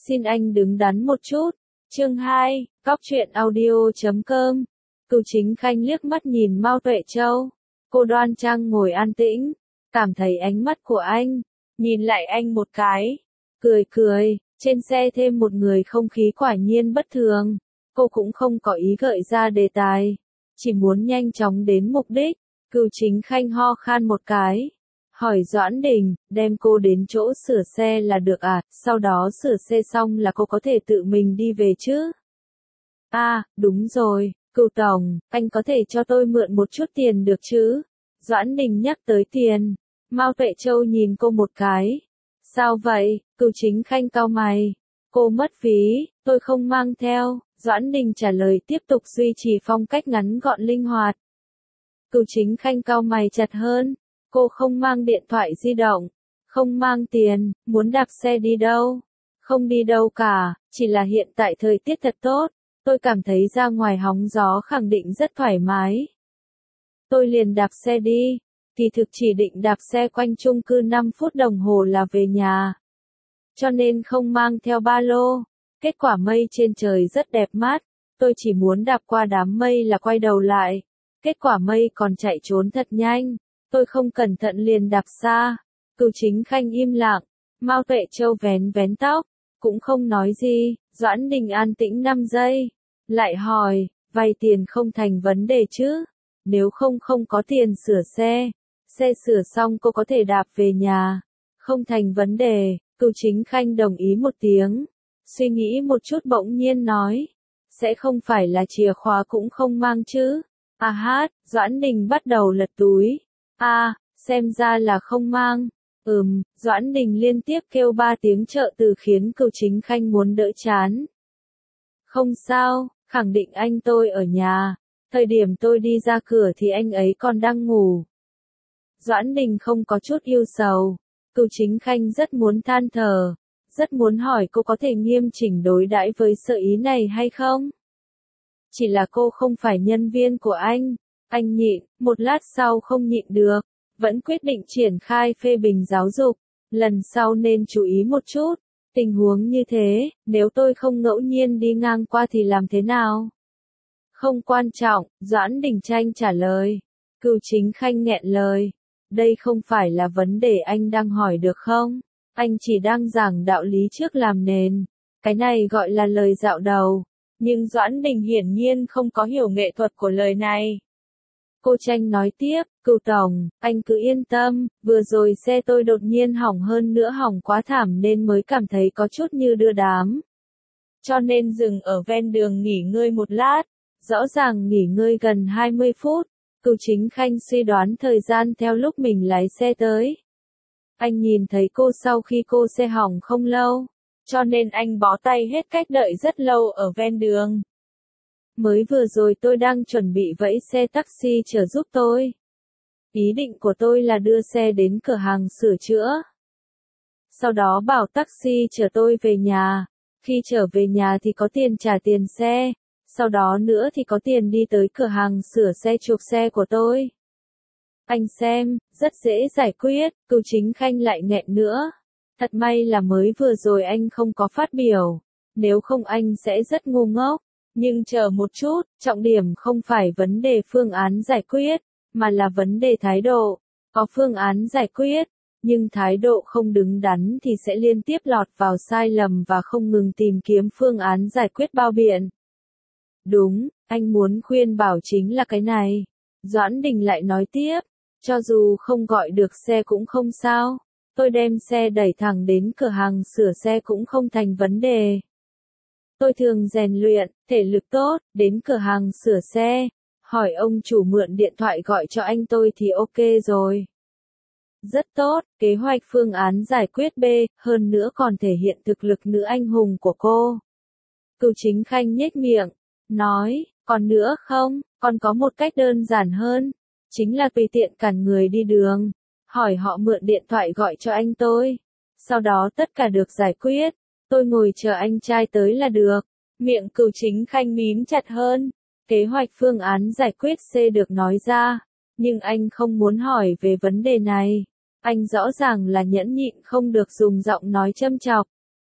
Xin anh đứng đắn một chút. Chương 2, Cóc truyện audio.com. Cửu Chính Khanh liếc mắt nhìn Mao Tuệ Châu. Cô đoan trang ngồi an tĩnh, cảm thấy ánh mắt của anh, nhìn lại anh một cái, cười cười, trên xe thêm một người không khí quả nhiên bất thường. Cô cũng không có ý gợi ra đề tài, chỉ muốn nhanh chóng đến mục đích. Cửu Chính Khanh ho khan một cái, hỏi Doãn Đình, đem cô đến chỗ sửa xe là được à, sau đó sửa xe xong là cô có thể tự mình đi về chứ? À, đúng rồi, Cửu Tổng, anh có thể cho tôi mượn một chút tiền được chứ? Doãn Đình nhắc tới tiền. Mao Tuệ Châu nhìn cô một cái. Sao vậy? Cửu Chính Khanh cau mày. Cô mất phí, tôi không mang theo. Doãn Đình trả lời tiếp tục duy trì phong cách ngắn gọn linh hoạt. Cửu Chính Khanh cau mày chặt hơn. Cô không mang điện thoại di động, không mang tiền, muốn đạp xe đi đâu? Không đi đâu cả, chỉ là hiện tại thời tiết thật tốt, tôi cảm thấy ra ngoài hóng gió khẳng định rất thoải mái. Tôi liền đạp xe đi, kỳ thực chỉ định đạp xe quanh chung cư 5 phút đồng hồ là về nhà. Cho nên không mang theo ba lô, kết quả mây trên trời rất đẹp mát, tôi chỉ muốn đạp qua đám mây là quay đầu lại. Kết quả mây còn chạy trốn thật nhanh. Tôi không cẩn thận liền đạp xa. Cửu Chính Khanh im lặng. Mao Tuệ Châu vén vén tóc, cũng không nói gì. Doãn Đình an tĩnh 5 giây, lại hỏi, vay tiền không thành vấn đề chứ? Nếu không có tiền sửa xe, xe sửa xong cô có thể đạp về nhà. Không thành vấn đề. Cửu Chính Khanh đồng ý một tiếng, suy nghĩ một chút bỗng nhiên nói, sẽ không phải là chìa khóa cũng không mang chứ? À hát, Doãn Đình bắt đầu lật túi. À, xem ra là không mang. Doãn Đình liên tiếp kêu 3 tiếng trợ từ khiến Cửu Chính Khanh muốn đỡ chán. Không sao, khẳng định anh tôi ở nhà. Thời điểm tôi đi ra cửa thì anh ấy còn đang ngủ. Doãn Đình không có chút yêu sầu. Cửu Chính Khanh rất muốn than thở, rất muốn hỏi cô có thể nghiêm chỉnh đối đãi với sợ ý này hay không? Chỉ là cô không phải nhân viên của anh. Anh nhịn, một lát sau không nhịn được, vẫn quyết định triển khai phê bình giáo dục. Lần sau nên chú ý một chút. Tình huống như thế, nếu tôi không ngẫu nhiên đi ngang qua thì làm thế nào? Không quan trọng, Doãn Đình Tranh trả lời. Cửu Chính Khanh nghẹn lời. Đây không phải là vấn đề anh đang hỏi được không? Anh chỉ đang giảng đạo lý trước làm nền. Cái này gọi là lời dạo đầu. Nhưng Doãn Đình hiển nhiên không có hiểu nghệ thuật của lời này. Cô Tranh nói tiếp, Cửu Tổng, anh cứ yên tâm, vừa rồi xe tôi đột nhiên hỏng hơn nữa hỏng quá thảm nên mới cảm thấy có chút như đưa đám. Cho nên dừng ở ven đường nghỉ ngơi một lát, rõ ràng nghỉ ngơi gần 20 phút. Cửu Chính Khanh suy đoán thời gian theo lúc mình lái xe tới. Anh nhìn thấy cô sau khi cô xe hỏng không lâu, cho nên anh bó tay hết cách đợi rất lâu ở ven đường. Mới vừa rồi tôi đang chuẩn bị vẫy xe taxi chờ giúp tôi. Ý định của tôi là đưa xe đến cửa hàng sửa chữa. Sau đó bảo taxi chở tôi về nhà. Khi trở về nhà thì có tiền trả tiền xe. Sau đó nữa thì có tiền đi tới cửa hàng sửa xe chuộc xe của tôi. Anh xem, rất dễ giải quyết. Cửu Chính Khanh lại nghẹn nữa. Thật may là mới vừa rồi anh không có phát biểu. Nếu không anh sẽ rất ngu ngốc. Nhưng chờ một chút, trọng điểm không phải vấn đề phương án giải quyết, mà là vấn đề thái độ. Có phương án giải quyết, nhưng thái độ không đứng đắn thì sẽ liên tiếp lọt vào sai lầm và không ngừng tìm kiếm phương án giải quyết bao biện. Đúng, anh muốn khuyên bảo chính là cái này. Doãn Đình lại nói tiếp, cho dù không gọi được xe cũng không sao, tôi đem xe đẩy thẳng đến cửa hàng sửa xe cũng không thành vấn đề. Tôi thường rèn luyện, thể lực tốt, đến cửa hàng sửa xe, hỏi ông chủ mượn điện thoại gọi cho anh tôi thì ok rồi. Rất tốt, kế hoạch phương án giải quyết B, hơn nữa còn thể hiện thực lực nữ anh hùng của cô. Cửu Chính Khanh nhếch miệng, nói, còn nữa không, còn có một cách đơn giản hơn, chính là tùy tiện cản người đi đường, hỏi họ mượn điện thoại gọi cho anh tôi. Sau đó tất cả được giải quyết. Tôi ngồi chờ anh trai tới là được. Miệng Cửu Chính Khanh mím chặt hơn. Kế hoạch phương án giải quyết C được nói ra. Nhưng anh không muốn hỏi về vấn đề này. Anh rõ ràng là nhẫn nhịn không được dùng giọng nói châm chọc.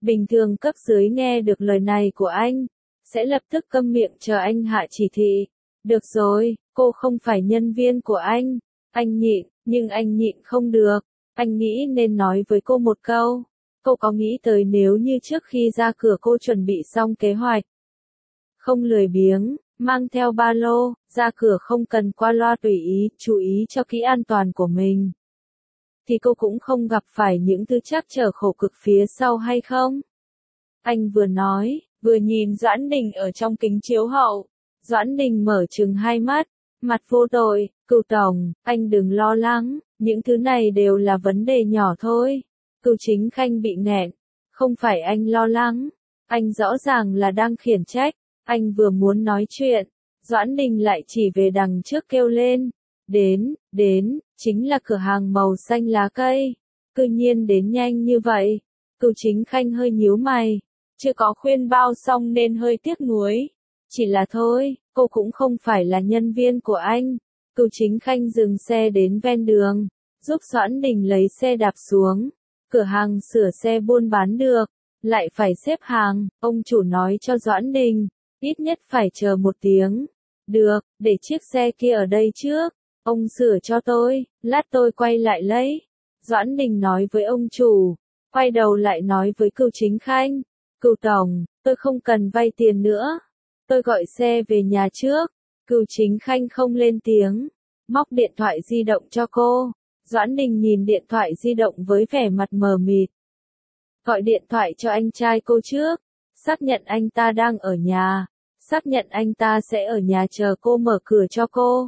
Bình thường cấp dưới nghe được lời này của anh, sẽ lập tức câm miệng chờ anh hạ chỉ thị. Được rồi, cô không phải nhân viên của anh. Anh nhịn, nhưng anh nhịn không được. Anh nghĩ nên nói với cô một câu. Cô có nghĩ tới nếu như trước khi ra cửa cô chuẩn bị xong kế hoạch. Không lười biếng, mang theo ba lô, ra cửa không cần qua loa tùy ý, chú ý cho kỹ an toàn của mình. Thì cô cũng không gặp phải những thứ trắc trở khổ cực phía sau hay không? Anh vừa nói, vừa nhìn Doãn Đình ở trong kính chiếu hậu. Doãn Đình mở trừng hai mắt, mặt vô tội, Cửu tổng, anh đừng lo lắng, những thứ này đều là vấn đề nhỏ thôi. Cửu Chính Khanh bị nghẹn, không phải anh lo lắng, anh rõ ràng là đang khiển trách, anh vừa muốn nói chuyện, Doãn Đình lại chỉ về đằng trước kêu lên, đến, chính là cửa hàng màu xanh lá cây, cư nhiên đến nhanh như vậy. Cửu Chính Khanh hơi nhíu mày, chưa có khuyên bao xong nên hơi tiếc nuối. Chỉ là thôi, cô cũng không phải là nhân viên của anh. Cửu Chính Khanh dừng xe đến ven đường, giúp Doãn Đình lấy xe đạp xuống. Cửa hàng sửa xe buôn bán được, lại phải xếp hàng, ông chủ nói cho Doãn Đình, ít nhất phải chờ 1 tiếng. Được, để chiếc xe kia ở đây trước, ông sửa cho tôi, lát tôi quay lại lấy. Doãn Đình nói với ông chủ, quay đầu lại nói với Cửu Chính Khanh, Cửu tổng, tôi không cần vay tiền nữa. Tôi gọi xe về nhà trước. Cửu Chính Khanh không lên tiếng, móc điện thoại di động cho cô. Doãn Đình nhìn điện thoại di động với vẻ mặt mờ mịt. Gọi điện thoại cho anh trai cô trước, xác nhận anh ta đang ở nhà, xác nhận anh ta sẽ ở nhà chờ cô mở cửa cho cô.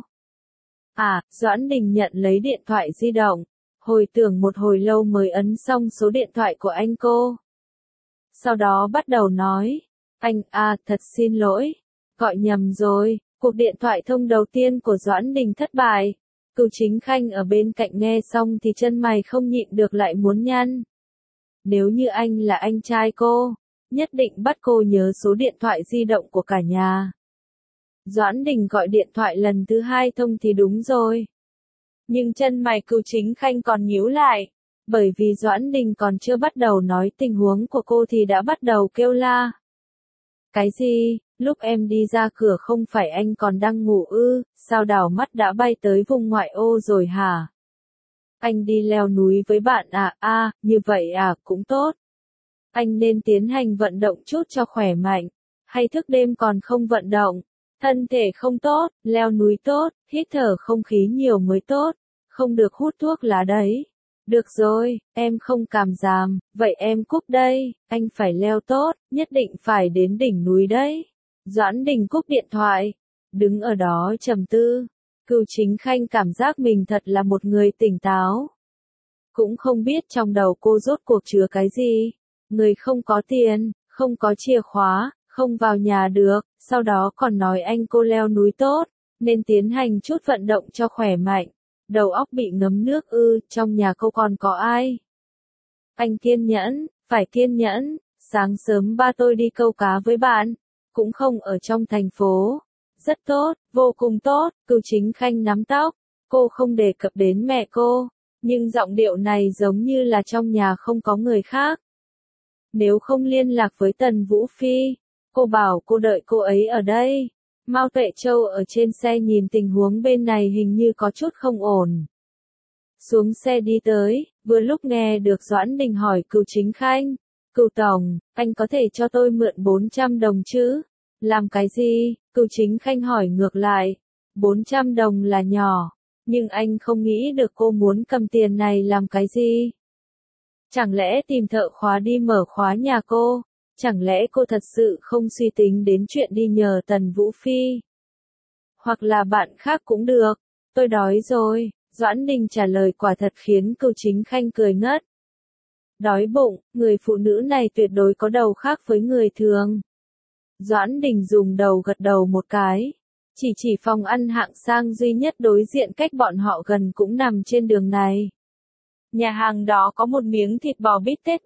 Doãn Đình nhận lấy điện thoại di động, hồi tưởng một hồi lâu mới ấn xong số điện thoại của anh cô. Sau đó bắt đầu nói, anh thật xin lỗi, gọi nhầm rồi, cuộc điện thoại thông đầu tiên của Doãn Đình thất bại. Cửu Chính Khanh ở bên cạnh nghe xong thì chân mày không nhịn được lại muốn nhăn. Nếu như anh là anh trai cô, nhất định bắt cô nhớ số điện thoại di động của cả nhà. Doãn Đình gọi điện thoại lần thứ 2 thông thì đúng rồi. Nhưng chân mày Cửu Chính Khanh còn nhíu lại, bởi vì Doãn Đình còn chưa bắt đầu nói tình huống của cô thì đã bắt đầu kêu la. Cái gì, lúc em đi ra cửa không phải anh còn đang ngủ ư, sao đảo mắt đã bay tới vùng ngoại ô rồi hả? Anh đi leo núi với bạn như vậy cũng tốt. Anh nên tiến hành vận động chút cho khỏe mạnh, hay thức đêm còn không vận động, thân thể không tốt, leo núi tốt, hít thở không khí nhiều mới tốt, không được hút thuốc lá đấy. Được rồi, em không cảm giảm, vậy em cúp đây, anh phải leo tốt, nhất định phải đến đỉnh núi đấy. Doãn Đình cúp điện thoại, đứng ở đó trầm tư. Cửu Chính Khanh cảm giác mình thật là một người tỉnh táo. Cũng không biết trong đầu cô rốt cuộc chứa cái gì. Người không có tiền, không có chìa khóa, không vào nhà được, sau đó còn nói anh cô leo núi tốt, nên tiến hành chút vận động cho khỏe mạnh. Đầu óc bị ngấm nước trong nhà cô còn có ai? Anh kiên nhẫn, phải kiên nhẫn, sáng sớm ba tôi đi câu cá với bạn, cũng không ở trong thành phố. Rất tốt, vô cùng tốt, Cửu Chính Khanh nắm tóc, cô không đề cập đến mẹ cô, nhưng giọng điệu này giống như là trong nhà không có người khác. Nếu không liên lạc với Tần Vũ Phi, cô bảo cô đợi cô ấy ở đây. Mao Tuệ Châu ở trên xe nhìn tình huống bên này hình như có chút không ổn. Xuống xe đi tới, vừa lúc nghe được Doãn Đình hỏi Cửu Chính Khanh, Cửu tổng, anh có thể cho tôi mượn 400 đồng chứ? Làm cái gì? Cửu Chính Khanh hỏi ngược lại. 400 đồng là nhỏ, nhưng anh không nghĩ được cô muốn cầm tiền này làm cái gì? Chẳng lẽ tìm thợ khóa đi mở khóa nhà cô? Chẳng lẽ cô thật sự không suy tính đến chuyện đi nhờ Tần Vũ Phi? Hoặc là bạn khác cũng được, tôi đói rồi. Doãn Đình trả lời quả thật khiến Cửu Chính Khanh cười ngất. Đói bụng, người phụ nữ này tuyệt đối có đầu khác với người thường. Doãn Đình dùng đầu gật đầu một cái. Chỉ phòng ăn hạng sang duy nhất đối diện cách bọn họ gần cũng nằm trên đường này. Nhà hàng đó có một miếng thịt bò bít tết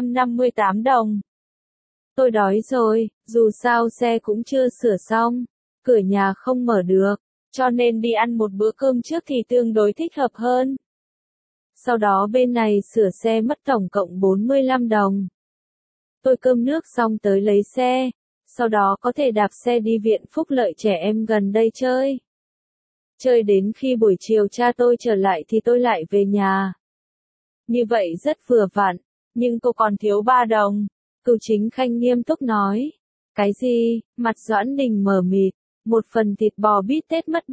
358 đồng. Tôi đói rồi, dù sao xe cũng chưa sửa xong, cửa nhà không mở được, cho nên đi ăn một bữa cơm trước thì tương đối thích hợp hơn. Sau đó bên này sửa xe mất tổng cộng 45 đồng. tôi cơm nước xong tới lấy xe, sau đó có thể đạp xe đi viện phúc lợi trẻ em gần đây chơi. Chơi đến khi buổi chiều cha tôi trở lại thì tôi lại về nhà. Như vậy rất vừa vặn, nhưng cô còn thiếu 3 đồng. Cửu Chính Khanh nghiêm túc nói. Cái gì? Mặt Doãn Đình mờ mịt. Một phần thịt bò bít tết mất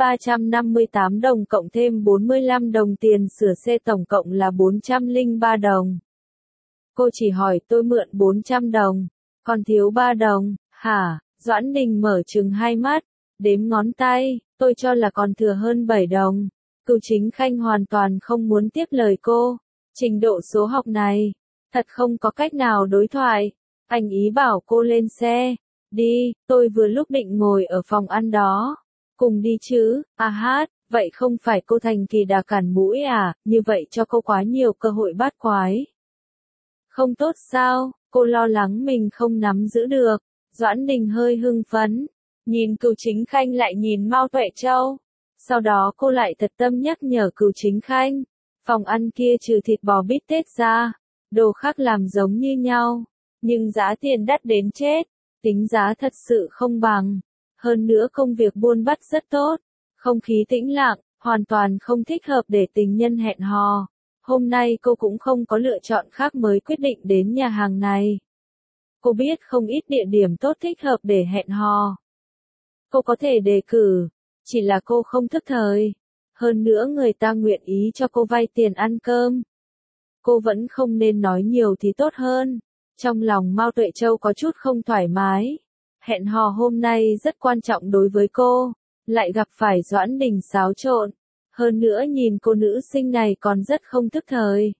358 đồng cộng thêm 45 đồng tiền sửa xe tổng cộng là 403 đồng. Cô chỉ hỏi tôi mượn 400 đồng, còn thiếu 3 đồng, hả? Doãn Đình mở trừng hai mắt, đếm ngón tay, tôi cho là còn thừa hơn 7 đồng. Cửu Chính Khanh hoàn toàn không muốn tiếp lời cô. Trình độ số học này, thật không có cách nào đối thoại. Anh ý bảo cô lên xe. Đi, tôi vừa lúc định ngồi ở phòng ăn đó. Cùng đi chứ, hát, vậy không phải cô thành kỳ đà cản mũi à, như vậy cho cô quá nhiều cơ hội bát quái. Không tốt sao, cô lo lắng mình không nắm giữ được. Doãn Đình hơi hưng phấn, nhìn Cửu Chính Khanh lại nhìn Mao Tuệ Châu. Sau đó cô lại thật tâm nhắc nhở Cửu Chính Khanh, phòng ăn kia trừ thịt bò bít tết ra, đồ khác làm giống như nhau, nhưng giá tiền đắt đến chết, tính giá thật sự không bằng. Hơn nữa công việc buôn bắt rất tốt, không khí tĩnh lặng, hoàn toàn không thích hợp để tình nhân hẹn hò. Hôm nay cô cũng không có lựa chọn khác mới quyết định đến nhà hàng này. Cô biết không ít địa điểm tốt thích hợp để hẹn hò. Cô có thể đề cử, chỉ là cô không thức thời. Hơn nữa người ta nguyện ý cho cô vay tiền ăn cơm. Cô vẫn không nên nói nhiều thì tốt hơn. Trong lòng Mao Tuệ Châu có chút không thoải mái. Hẹn hò hôm nay rất quan trọng đối với cô, lại gặp phải Doãn Đình xáo trộn. Hơn nữa nhìn cô nữ sinh này còn rất không thức thời.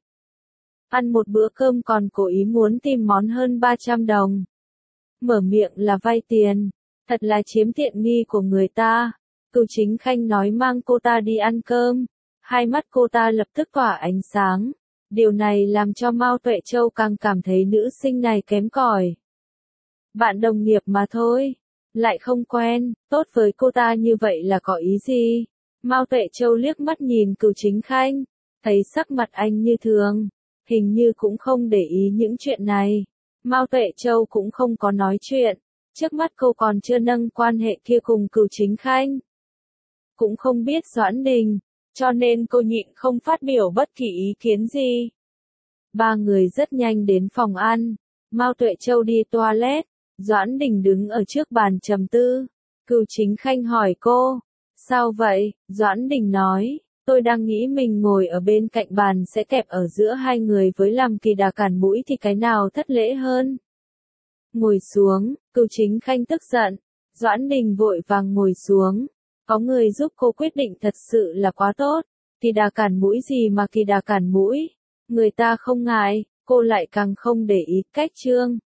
Ăn một bữa cơm còn cố ý muốn tìm món hơn 300 đồng. Mở miệng là vay tiền, thật là chiếm tiện nghi của người ta. Cửu Chính Khanh nói mang cô ta đi ăn cơm. Hai mắt cô ta lập tức tỏa ánh sáng. Điều này làm cho Mao Tuệ Châu càng cảm thấy nữ sinh này kém cỏi. Bạn đồng nghiệp mà thôi, lại không quen, tốt với cô ta như vậy là có ý gì? Mao Tuệ Châu liếc mắt nhìn Cửu Chính Khanh, thấy sắc mặt anh như thường, hình như cũng không để ý những chuyện này. Mao Tuệ Châu cũng không có nói chuyện, trước mắt cô còn chưa nâng quan hệ kia cùng Cửu Chính Khanh. Cũng không biết Doãn Đình, cho nên cô nhịn không phát biểu bất kỳ ý kiến gì. Ba người rất nhanh đến phòng ăn, Mao Tuệ Châu đi toilet, Doãn Đình đứng ở trước bàn trầm tư. Cửu Chính Khanh hỏi cô, sao vậy? Doãn Đình nói, tôi đang nghĩ mình ngồi ở bên cạnh bàn sẽ kẹp ở giữa hai người với làm kỳ đà cản mũi thì cái nào thất lễ hơn. Ngồi xuống, Cửu Chính Khanh tức giận, Doãn Đình vội vàng ngồi xuống. Có người giúp cô quyết định thật sự là quá tốt. Kỳ đà cản mũi gì mà kỳ đà cản mũi? Người ta không ngại, cô lại càng không để ý. Cách chương